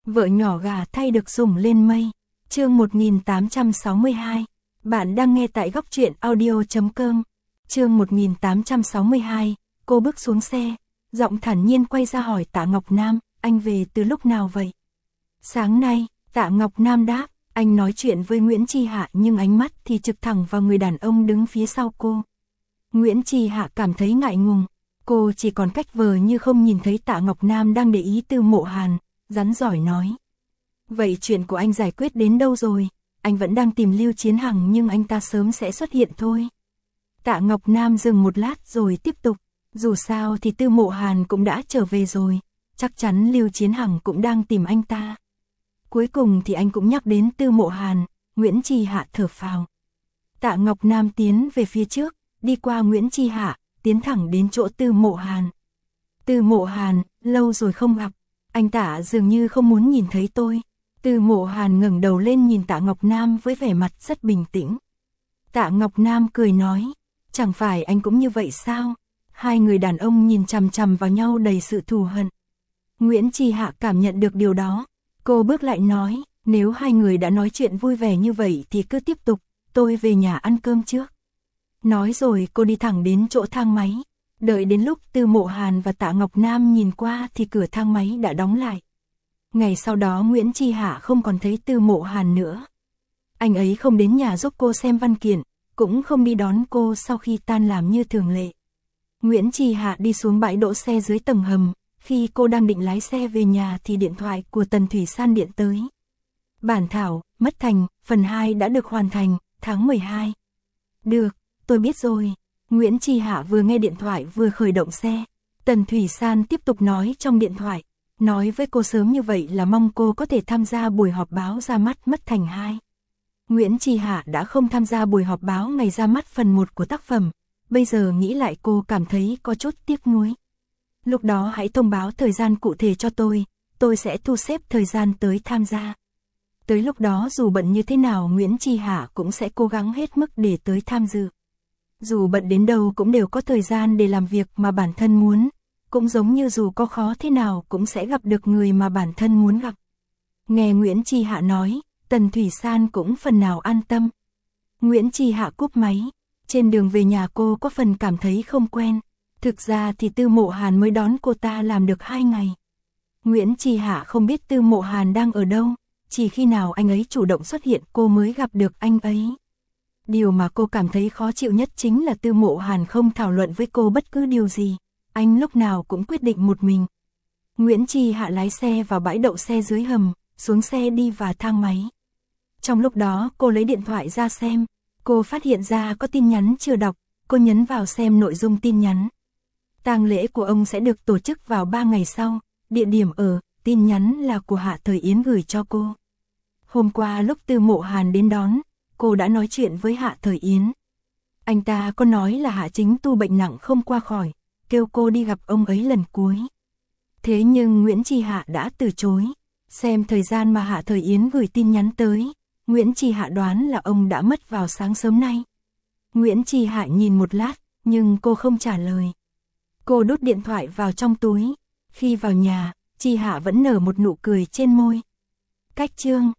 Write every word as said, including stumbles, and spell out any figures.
Vợ nhỏ gà thay được sủng lên mây. Chương một nghìn tám trăm sáu mươi hai. Bạn đang nghe tại góc truyện audio chấm com. Chương một nghìn tám trăm sáu mươi hai. Cô bước xuống xe, giọng thản nhiên quay ra hỏi Tạ Ngọc Nam, anh về từ lúc nào vậy? Sáng nay, Tạ Ngọc Nam đáp, anh nói chuyện với Nguyễn Chi Hạ nhưng ánh mắt thì trực thẳng vào người đàn ông đứng phía sau cô. Nguyễn Chi Hạ cảm thấy ngại ngùng, cô chỉ còn cách vờ như không nhìn thấy Tạ Ngọc Nam đang để ý Tư Mộ Hàn, rắn giỏi nói. Vậy chuyện của anh giải quyết đến đâu rồi? Anh vẫn đang tìm Lưu Chiến Hằng nhưng anh ta sớm sẽ xuất hiện thôi. Tạ Ngọc Nam dừng một lát rồi tiếp tục, dù sao thì Tư Mộ Hàn cũng đã trở về rồi, chắc chắn Lưu Chiến Hằng cũng đang tìm anh ta. Cuối cùng thì anh cũng nhắc đến Tư Mộ Hàn, Nguyễn Chi Hạ thở phào. Tạ Ngọc Nam tiến về phía trước, đi qua Nguyễn Chi Hạ, tiến thẳng đến chỗ Tư Mộ Hàn. Tư Mộ Hàn, lâu rồi không gặp, anh Tạ dường như không muốn nhìn thấy tôi. Tư Mộ Hàn ngẩng đầu lên nhìn Tạ Ngọc Nam với vẻ mặt rất bình tĩnh. Tạ Ngọc Nam cười nói, chẳng phải anh cũng như vậy sao? Hai người đàn ông nhìn chằm chằm vào nhau đầy sự thù hận. Nguyễn Chi Hạ cảm nhận được điều đó. Cô bước lại nói, nếu hai người đã nói chuyện vui vẻ như vậy thì cứ tiếp tục, tôi về nhà ăn cơm trước. Nói rồi cô đi thẳng đến chỗ thang máy. Đợi đến lúc Tư Mộ Hàn và Tạ Ngọc Nam nhìn qua thì cửa thang máy đã đóng lại. Ngày sau đó Nguyễn Chi Hạ không còn thấy Tư Mộ Hàn nữa. Anh ấy không đến nhà giúp cô xem văn kiện, cũng không đi đón cô sau khi tan làm như thường lệ. Nguyễn Chi Hạ đi xuống bãi đỗ xe dưới tầng hầm, khi cô đang định lái xe về nhà thì điện thoại của Tần Thủy San điện tới. Bản thảo, Mất Thành, phần hai đã được hoàn thành, tháng mười hai. Được, tôi biết rồi. Nguyễn Chi Hạ vừa nghe điện thoại vừa khởi động xe. Tần Thủy San tiếp tục nói trong điện thoại, nói với cô sớm như vậy là mong cô có thể tham gia buổi họp báo ra mắt Mất Thành hai. Nguyễn Chi Hạ đã không tham gia buổi họp báo ngày ra mắt phần một của tác phẩm, bây giờ nghĩ lại cô cảm thấy có chút tiếc nuối. Lúc đó hãy thông báo thời gian cụ thể cho tôi, tôi sẽ thu xếp thời gian tới tham gia. Tới lúc đó dù bận như thế nào Nguyễn Chi Hạ cũng sẽ cố gắng hết mức để tới tham dự. Dù bận đến đâu cũng đều có thời gian để làm việc mà bản thân muốn, cũng giống như dù có khó thế nào cũng sẽ gặp được người mà bản thân muốn gặp. Nghe Nguyễn Chi Hạ nói, Tần Thủy San cũng phần nào an tâm. Nguyễn Chi Hạ cúp máy, trên đường về nhà cô có phần cảm thấy không quen. Thực ra thì Tư Mộ Hàn mới đón cô ta làm được hai ngày. Nguyễn Chi Hạ không biết Tư Mộ Hàn đang ở đâu, chỉ khi nào anh ấy chủ động xuất hiện cô mới gặp được anh ấy. Điều mà cô cảm thấy khó chịu nhất chính là Tư Mộ Hàn không thảo luận với cô bất cứ điều gì, anh lúc nào cũng quyết định một mình. Nguyễn Chi Hạ lái xe vào bãi đậu xe dưới hầm, xuống xe đi vào thang máy. Trong lúc đó cô lấy điện thoại ra xem, cô phát hiện ra có tin nhắn chưa đọc, cô nhấn vào xem nội dung tin nhắn. Tang lễ của ông sẽ được tổ chức vào ba ngày sau, địa điểm ở, tin nhắn là của Hạ Thời Yến gửi cho cô. Hôm qua lúc Tư Mộ Hàn đến đón, cô đã nói chuyện với Hạ Thời Yến. Anh ta có nói là Hạ Chính Tu bệnh nặng không qua khỏi, kêu cô đi gặp ông ấy lần cuối. Thế nhưng Nguyễn Chi Hạ đã từ chối. Xem thời gian mà Hạ Thời Yến gửi tin nhắn tới, Nguyễn Chi Hạ đoán là ông đã mất vào sáng sớm nay. Nguyễn Chi Hạ nhìn một lát, nhưng cô không trả lời. Cô đút điện thoại vào trong túi. Khi vào nhà, Chi Hạ vẫn nở một nụ cười trên môi. Cách chương